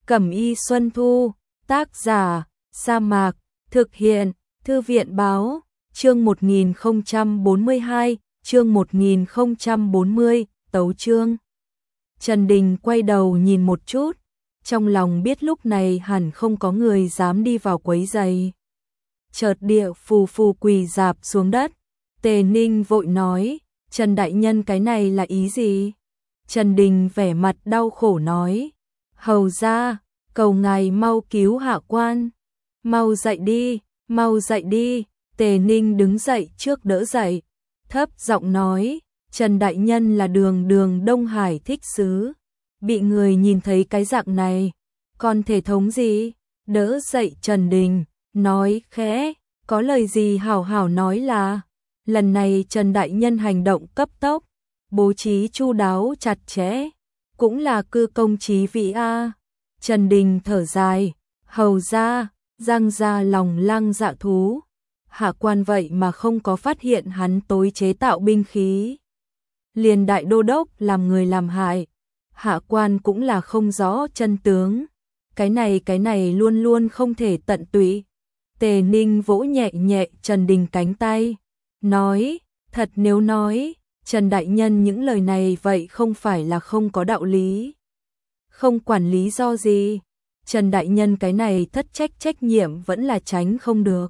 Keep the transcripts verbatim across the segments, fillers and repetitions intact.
Cẩm y Xuân Thu, tác giả, Sa Mạc, thực hiện, Thư viện báo, chương một nghìn không trăm bốn mươi hai, chương một nghìn không trăm bốn mươi, tấu chương. Trần Đình quay đầu nhìn một chút, trong lòng biết lúc này hẳn không có người dám đi vào quấy rầy. Chợt địa phù phù quỳ rạp xuống đất, Tề Ninh vội nói, Trần Đại Nhân cái này là ý gì? Trần Đình vẻ mặt đau khổ nói, hầu ra, cầu ngài mau cứu Hạ Quan, mau dậy đi, mau dậy đi. Tề Ninh đứng dậy trước đỡ dậy, thấp giọng nói, Trần Đại Nhân là đường đường Đông Hải thích sứ, bị người nhìn thấy cái dạng này, còn thể thống gì? Đỡ dậy Trần Đình, nói khẽ, có lời gì hảo hảo nói là, lần này Trần Đại Nhân hành động cấp tốc, bố trí chu đáo chặt chẽ, cũng là cư công chí vị a. Trần Đình thở dài, hầu ra, răng ra lòng lăng dạ thú. Hạ Quan vậy mà không có phát hiện hắn tối chế tạo binh khí. Liền đại đô đốc làm người làm hại. Hạ Quan cũng là không rõ chân tướng. Cái này cái này luôn luôn không thể tận tụy. Tề Ninh vỗ nhẹ nhẹ Trần Đình cánh tay. Nói, thật nếu nói, Trần Đại Nhân những lời này vậy không phải là không có đạo lý. Không quản lý do gì. Trần Đại Nhân cái này thất trách trách nhiệm vẫn là tránh không được.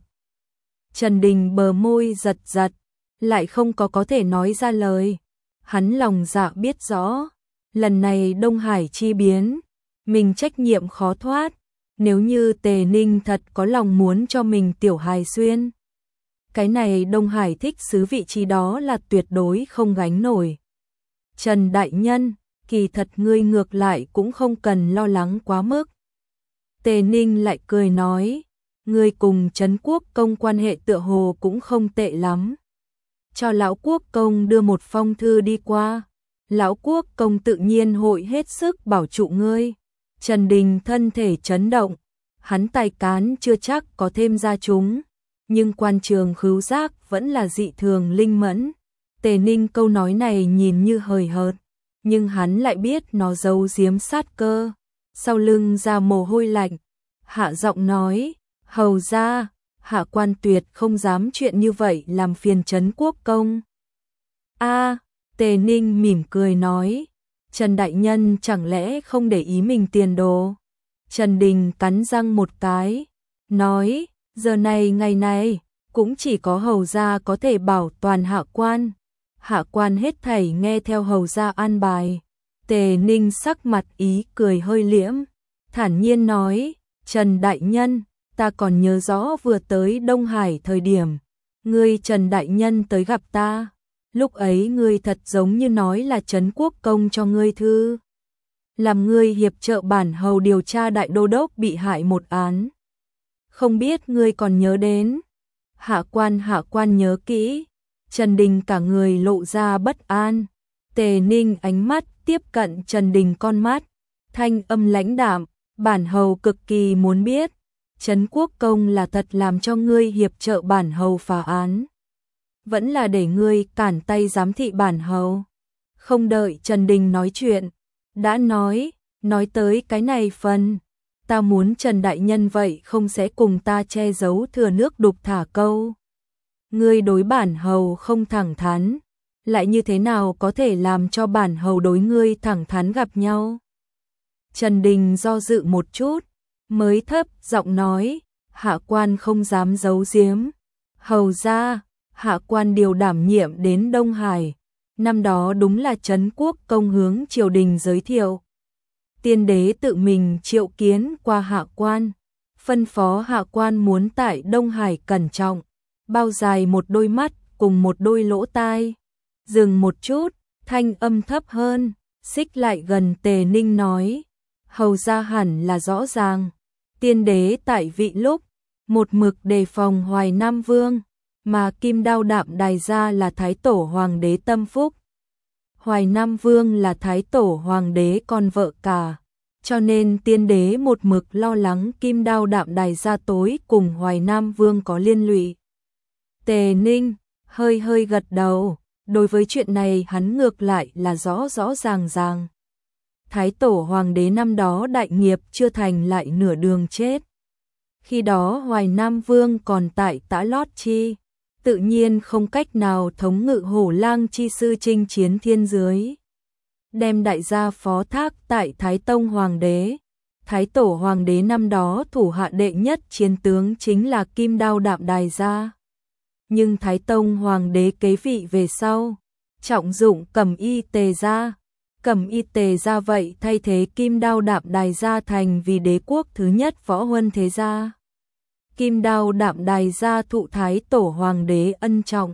Trần Đình bờ môi giật giật, lại không có có thể nói ra lời. Hắn lòng dạ biết rõ, lần này Đông Hải chi biến, mình trách nhiệm khó thoát. Nếu như Tề Ninh thật có lòng muốn cho mình tiểu hài xuyên, cái này Đông Hải thích sứ vị trí đó là tuyệt đối không gánh nổi. Trần Đại Nhân, kỳ thật ngươi ngược lại cũng không cần lo lắng quá mức. Tề Ninh lại cười nói, ngươi cùng Trấn Quốc Công quan hệ tựa hồ cũng không tệ lắm. Cho Lão Quốc Công đưa một phong thư đi qua, Lão Quốc Công tự nhiên hội hết sức bảo trụ ngươi. Trần Đình thân thể chấn động, hắn tài cán chưa chắc có thêm ra chúng, nhưng quan trường khứu giác vẫn là dị thường linh mẫn. Tề Ninh câu nói này nhìn như hời hợt, nhưng hắn lại biết nó giấu giếm sát cơ. Sau lưng ra mồ hôi lạnh, hạ giọng nói, hầu ra, Hạ Quan tuyệt không dám chuyện như vậy làm phiền Trấn Quốc Công. A, Tề Ninh mỉm cười nói, Trần Đại Nhân chẳng lẽ không để ý mình tiền đồ? Trần Đình cắn răng một cái, nói, giờ này ngày này, cũng chỉ có hầu gia có thể bảo toàn Hạ Quan. Hạ Quan hết thảy nghe theo hầu gia an bài. Tề Ninh sắc mặt ý cười hơi liễm, thản nhiên nói, Trần Đại Nhân, ta còn nhớ rõ vừa tới Đông Hải thời điểm, ngươi Trần Đại Nhân tới gặp ta, lúc ấy ngươi thật giống như nói là Trấn Quốc Công cho ngươi thư, làm ngươi hiệp trợ bản hầu điều tra đại đô đốc bị hại một án. Không biết ngươi còn nhớ đến? Hạ Quan Hạ Quan nhớ kỹ. Trần Đình cả người lộ ra bất an. Tề Ninh ánh mắt tiếp cận Trần Đình con mắt, thanh âm lãnh đạm, bản hầu cực kỳ muốn biết, Trấn Quốc Công là thật làm cho ngươi hiệp trợ bản hầu phá án, vẫn là để ngươi cản tay giám thị bản hầu? Không đợi Trần Đình nói chuyện, đã nói, nói tới cái này phần, ta muốn Trần Đại Nhân vậy không sẽ cùng ta che giấu thừa nước đục thả câu. Ngươi đối bản hầu không thẳng thắn, lại như thế nào có thể làm cho bản hầu đối ngươi thẳng thắn gặp nhau? Trần Đình do dự một chút, mới thấp giọng nói, Hạ Quan không dám giấu giếm. Hầu ra, Hạ Quan điều đảm nhiệm đến Đông Hải, năm đó đúng là Trấn Quốc Công hướng triều đình giới thiệu. Tiên đế tự mình triệu kiến qua Hạ Quan, phân phó Hạ Quan muốn tại Đông Hải cẩn trọng, bao dài một đôi mắt cùng một đôi lỗ tai. Dừng một chút, thanh âm thấp hơn, xích lại gần Tề Ninh nói, hầu ra hẳn là rõ ràng, tiên đế tại vị lúc, một mực đề phòng Hoài Nam Vương, mà Kim Đao Đạm Đài gia là Thái Tổ Hoàng đế tâm phúc. Hoài Nam Vương là Thái Tổ Hoàng đế con vợ cả, cho nên tiên đế một mực lo lắng Kim Đao Đạm Đài gia tối cùng Hoài Nam Vương có liên lụy. Tề Ninh hơi hơi gật đầu, đối với chuyện này hắn ngược lại là rõ rõ ràng ràng. Thái tổ hoàng đế năm đó đại nghiệp chưa thành lại nửa đường chết. Khi đó Hoài Nam Vương còn tại Tả Lót Chi, tự nhiên không cách nào thống ngự Hổ Lang chi sư chinh chiến thiên dưới. Đem đại gia phó thác tại Thái Tông Hoàng đế. Thái tổ Hoàng đế năm đó thủ hạ đệ nhất chiến tướng chính là Kim Đao Đạm Đài gia. Nhưng Thái Tông Hoàng đế kế vị về sau, trọng dụng Cẩm Y Tề gia. Cẩm Y Tề gia vậy thay thế Kim Đao Đạm Đài gia thành vì đế quốc thứ nhất võ huân thế gia. Kim Đao Đạm Đài gia thụ Thái tổ Hoàng đế ân trọng,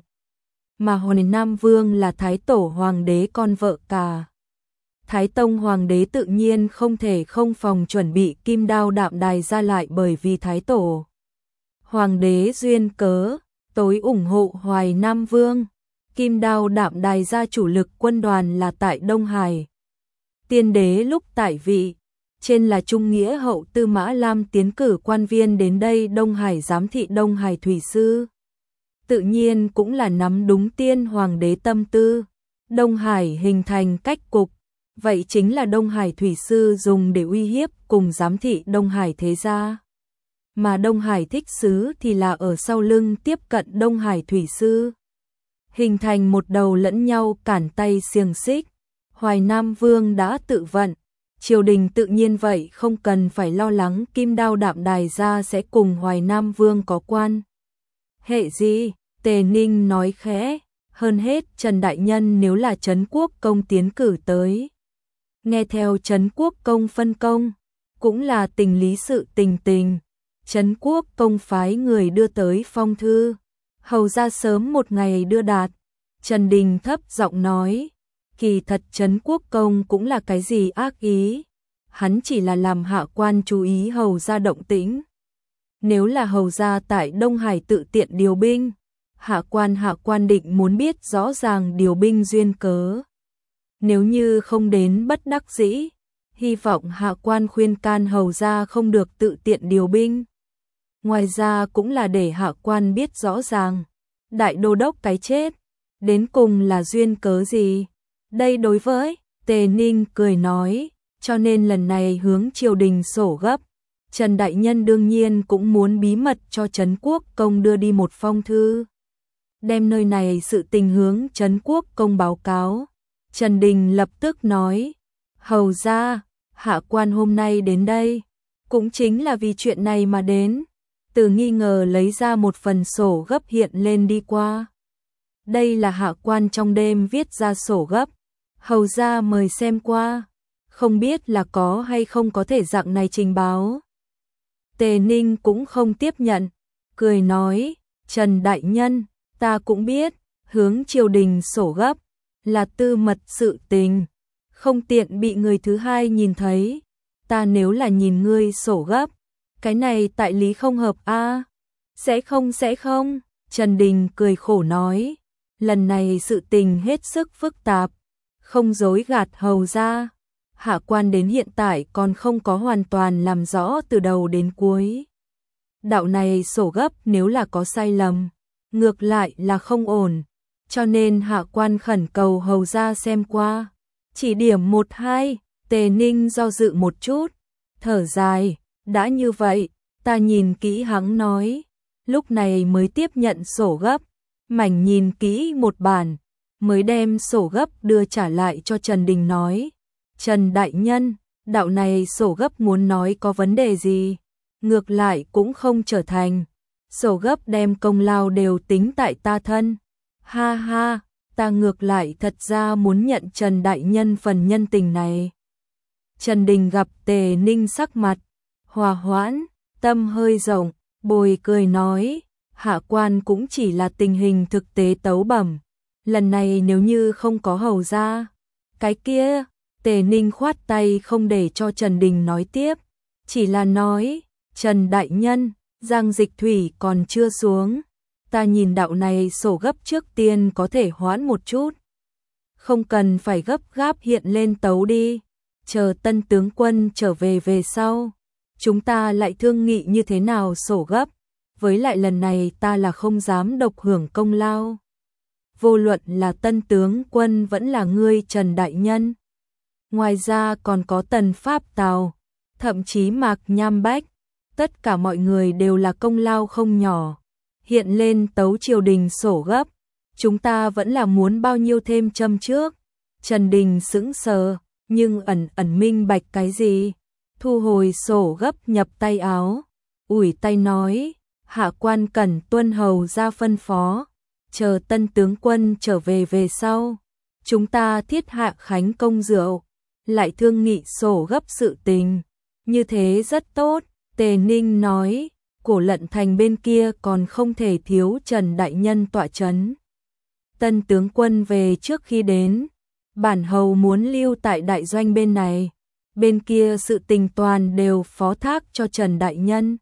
mà Hoài Nam Vương là Thái tổ Hoàng đế con vợ cả. Thái Tông Hoàng đế tự nhiên không thể không phòng chuẩn bị Kim Đao Đạm Đài gia lại, bởi vì Thái tổ Hoàng đế duyên cớ tối ủng hộ Hoài Nam Vương. Kim Đao Đạm Đài gia chủ lực quân đoàn là tại Đông Hải. Tiên đế lúc tại vị, trên là Trung Nghĩa hậu Tư Mã Lam tiến cử quan viên đến đây Đông Hải giám thị Đông Hải thủy sư. Tự nhiên cũng là nắm đúng tiên hoàng đế tâm tư. Đông Hải hình thành cách cục, vậy chính là Đông Hải thủy sư dùng để uy hiếp cùng giám thị Đông Hải thế gia. Mà Đông Hải thích sứ thì là ở sau lưng tiếp cận Đông Hải thủy sư, hình thành một đầu lẫn nhau cản tay xiềng xích. Hoài Nam Vương đã tự vận, triều đình tự nhiên vậy không cần phải lo lắng Kim Đao Đạm Đài gia sẽ cùng Hoài Nam Vương có quan hệ gì. Tề Ninh nói khẽ, hơn hết Trần Đại Nhân nếu là Trấn Quốc Công tiến cử tới, nghe theo Trấn Quốc Công phân công, cũng là tình lý sự tình tình. Trấn Quốc Công phái người đưa tới phong thư, hầu ra sớm một ngày đưa đạt. Trần Đình thấp giọng nói, kỳ thật Trấn Quốc Công cũng là cái gì ác ý, hắn chỉ là làm hạ quan chú ý hầu ra động tĩnh. Nếu là hầu ra tại Đông Hải tự tiện điều binh, hạ quan hạ quan định muốn biết rõ ràng điều binh duyên cớ. Nếu như không đến bất đắc dĩ, hy vọng hạ quan khuyên can hầu ra không được tự tiện điều binh. Ngoài ra cũng là để hạ quan biết rõ ràng, đại đô đốc cái chết, đến cùng là duyên cớ gì. Đây đối với Tề Ninh cười nói, cho nên lần này hướng triều đình sổ gấp. Trần Đại Nhân đương nhiên cũng muốn bí mật cho Trấn Quốc Công đưa đi một phong thư, đem nơi này sự tình hướng Trấn Quốc Công báo cáo. Trần Đình lập tức nói, hầu ra, hạ quan hôm nay đến đây, cũng chính là vì chuyện này mà đến. Từ nghi ngờ lấy ra một phần sổ gấp hiện lên đi qua. Đây là hạ quan trong đêm viết ra sổ gấp, hầu ra mời xem qua, không biết là có hay không có thể dạng này trình báo. Tề Ninh cũng không tiếp nhận, cười nói, Trần Đại Nhân, ta cũng biết, hướng triều đình sổ gấp, là tư mật sự tình, không tiện bị người thứ hai nhìn thấy. Ta nếu là nhìn ngươi sổ gấp, cái này tại lý không hợp a. À? Sẽ không sẽ không, Trần Đình cười khổ nói, lần này sự tình hết sức phức tạp, không dối gạt hầu ra. Hạ quan đến hiện tại còn không có hoàn toàn làm rõ từ đầu đến cuối. Đạo này sổ gấp nếu là có sai lầm, ngược lại là không ổn, cho nên hạ quan khẩn cầu hầu ra xem qua, chỉ điểm một hai. Tề Ninh do dự một chút, thở dài, đã như vậy, ta nhìn kỹ hắn nói, lúc này mới tiếp nhận sổ gấp, mảnh nhìn kỹ một bản, mới đem sổ gấp đưa trả lại cho Trần Đình nói, Trần Đại Nhân, đạo này sổ gấp muốn nói có vấn đề gì, ngược lại cũng không trở thành, sổ gấp đem công lao đều tính tại ta thân. Ha ha, ta ngược lại thật ra muốn nhận Trần Đại Nhân phần nhân tình này. Trần Đình gặp Tề Ninh sắc mặt hòa hoãn, tâm hơi rộng, bồi cười nói, hạ quan cũng chỉ là tình hình thực tế tấu bẩm, lần này nếu như không có hầu ra, cái kia. Tề Ninh khoát tay không để cho Trần Đình nói tiếp, chỉ là nói, Trần Đại Nhân, Giang Dịch Thủy còn chưa xuống, ta nhìn đạo này sổ gấp trước tiên có thể hoãn một chút, không cần phải gấp gáp hiện lên tấu đi, chờ tân tướng quân trở về về sau, chúng ta lại thương nghị như thế nào sổ gấp, với lại lần này ta là không dám độc hưởng công lao. Vô luận là tân tướng quân vẫn là ngươi Trần Đại Nhân, Ngoài ra còn có Tần Pháp Tào, thậm chí Mạc Nham Bách, tất cả mọi người đều là công lao không nhỏ. Hiện lên tấu triều đình sổ gấp, chúng ta vẫn là muốn bao nhiêu thêm châm trước. Trần Đình sững sờ, nhưng ẩn ẩn minh bạch cái gì? Thu hồi sổ gấp nhập tay áo, ủi tay nói, hạ quan cần tuân hầu ra phân phó, chờ tân tướng quân trở về về sau. Chúng ta thiết hạ khánh công rượu, lại thương nghị sổ gấp sự tình. Như thế rất tốt, Tề Ninh nói, Cổ Lận Thành bên kia còn không thể thiếu Trần Đại Nhân tọa chấn. Tân tướng quân về trước khi đến, bản hầu muốn lưu tại đại doanh bên này, bên kia sự tình toàn đều phó thác cho Trần Đại Nhân.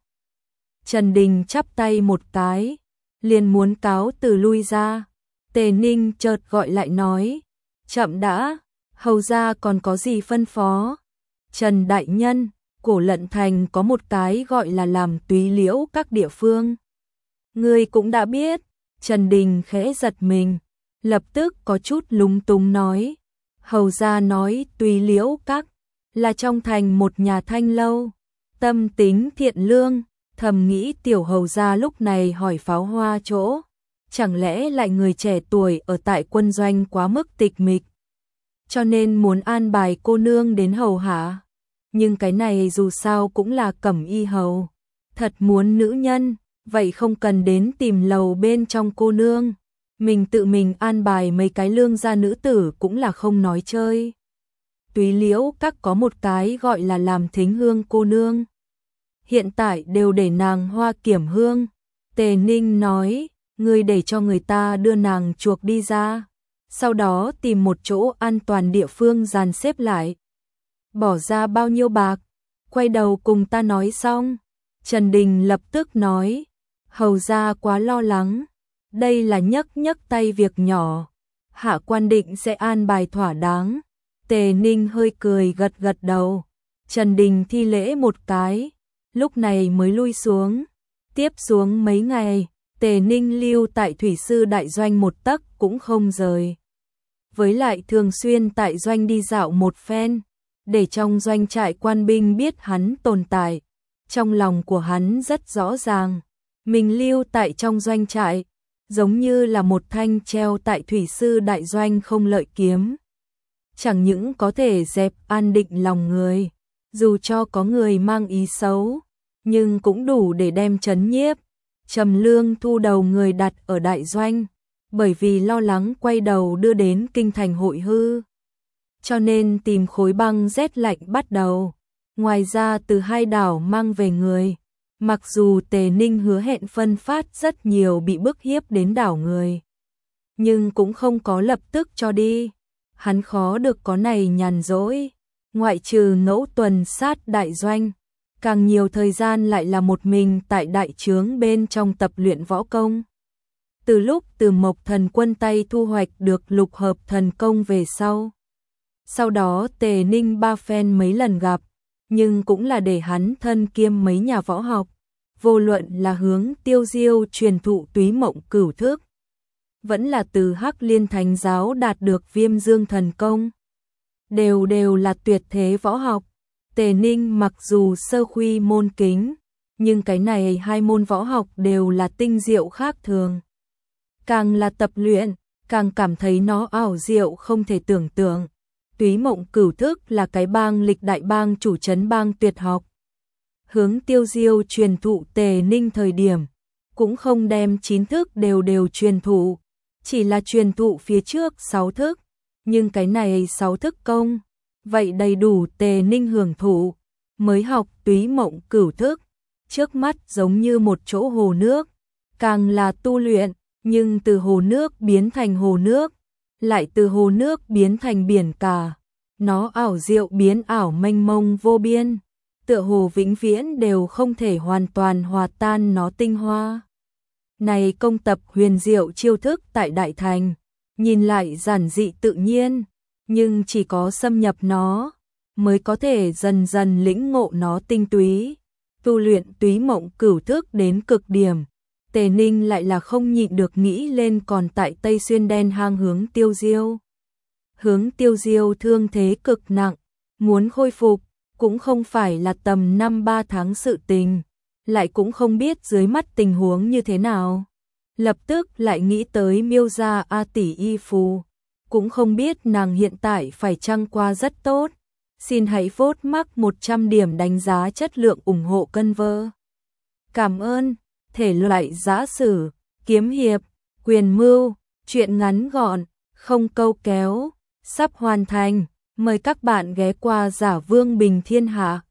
Trần Đình chắp tay một cái, liền muốn cáo từ lui ra. Tề Ninh chợt gọi lại nói, chậm đã, hầu ra còn có gì phân phó? Trần Đại Nhân, Cổ Lận Thành có một cái gọi là làm túy liễu các địa phương. Ngươi cũng đã biết. Trần Đình khẽ giật mình, lập tức có chút lúng túng nói, hầu ra nói túy liễu các là trong thành một nhà thanh lâu, tâm tính thiện lương. Thầm nghĩ tiểu hầu ra lúc này hỏi pháo hoa chỗ, chẳng lẽ lại người trẻ tuổi ở tại quân doanh quá mức tịch mịch, cho nên muốn an bài cô nương đến hầu hạ. Nhưng cái này dù sao cũng là cẩm y hầu, thật muốn nữ nhân, vậy không cần đến tìm lầu bên trong cô nương, mình tự mình an bài mấy cái lương gia nữ tử cũng là không nói chơi. Túy liễu các có một cái gọi là làm thính hương cô nương, hiện tại đều để nàng hoa kiểm hương. Tề Ninh nói, ngươi để cho người ta đưa nàng chuộc đi ra, sau đó tìm một chỗ an toàn địa phương dàn xếp lại. Bỏ ra bao nhiêu bạc, quay đầu cùng ta nói xong. Trần Đình lập tức nói, hầu ra quá lo lắng, đây là nhấc nhấc tay việc nhỏ, hạ quan định sẽ an bài thỏa đáng. Tề Ninh hơi cười gật gật đầu, Trần Đình thi lễ một cái, lúc này mới lui xuống. Tiếp xuống mấy ngày, Tề Ninh lưu tại thủy sư đại doanh một tấc cũng không rời. Với lại thường xuyên tại doanh đi dạo một phen, để trong doanh trại quan binh biết hắn tồn tại. Trong lòng của hắn rất rõ ràng, mình lưu tại trong doanh trại, giống như là một thanh treo tại thủy sư đại doanh không lợi kiếm. Chẳng những có thể dẹp an định lòng người, dù cho có người mang ý xấu, nhưng cũng đủ để đem trấn nhiếp. Trầm Lương thu đầu người đặt ở đại doanh, bởi vì lo lắng quay đầu đưa đến kinh thành hội hư, cho nên tìm khối băng rét lạnh bắt đầu. Ngoài ra từ hai đảo mang về người, mặc dù Tề Ninh hứa hẹn phân phát rất nhiều bị bức hiếp đến đảo người, nhưng cũng không có lập tức cho đi. Hắn khó được có này nhàn rỗi, ngoại trừ ngẫu tuần sát đại doanh, càng nhiều thời gian lại là một mình tại đại trướng bên trong tập luyện võ công. Từ lúc Từ Mộc Thần Quân tay thu hoạch được lục hợp thần công về sau, sau đó Tề Ninh ba phen mấy lần gặp, nhưng cũng là để hắn thân kiêm mấy nhà võ học, vô luận là hướng Tiêu Diêu truyền thụ túy mộng cửu thức, vẫn là từ Hắc Liên Thánh giáo đạt được Viêm Dương thần công, đều đều là tuyệt thế võ học. Tề Ninh mặc dù sơ khuy môn kính, nhưng cái này hai môn võ học đều là tinh diệu khác thường. Càng là tập luyện, càng cảm thấy nó ảo diệu không thể tưởng tượng. Túy mộng cửu thức là cái bang lịch đại bang chủ trấn bang tuyệt học. Hướng Tiêu Diêu truyền thụ Tề Ninh thời điểm, cũng không đem chín thức đều đều truyền thụ, chỉ là truyền thụ phía trước sáu thức, nhưng cái này sáu thức công, vậy đầy đủ Tề Ninh hưởng thụ. Mới học túy mộng cửu thức, trước mắt giống như một chỗ hồ nước, càng là tu luyện, nhưng từ hồ nước biến thành hồ nước, lại từ hồ nước biến thành biển cả, nó ảo diệu biến ảo mênh mông vô biên, tựa hồ vĩnh viễn đều không thể hoàn toàn hòa tan nó tinh hoa. Này công tập huyền diệu chiêu thức tại đại thành, nhìn lại giản dị tự nhiên, nhưng chỉ có xâm nhập nó, mới có thể dần dần lĩnh ngộ nó tinh túy. Tu luyện túy mộng cửu thức đến cực điểm, Tề Ninh lại là không nhịn được nghĩ lên còn tại Tây Xuyên đen hang hướng Tiêu Diêu. Hướng Tiêu Diêu thương thế cực nặng, muốn khôi phục cũng không phải là tầm năm ba tháng sự tình, lại cũng không biết dưới mắt tình huống như thế nào. Lập tức lại nghĩ tới Miêu gia A tỷ y phù, cũng không biết nàng hiện tại phải chăng qua rất tốt. Xin hãy vote mắc một trăm điểm đánh giá chất lượng ủng hộ cân vơ. Cảm ơn. Thể loại giã sử, kiếm hiệp, quyền mưu, truyện ngắn gọn, không câu kéo, sắp hoàn thành. Mời các bạn ghé qua Giả Vương Bình Thiên Hạ.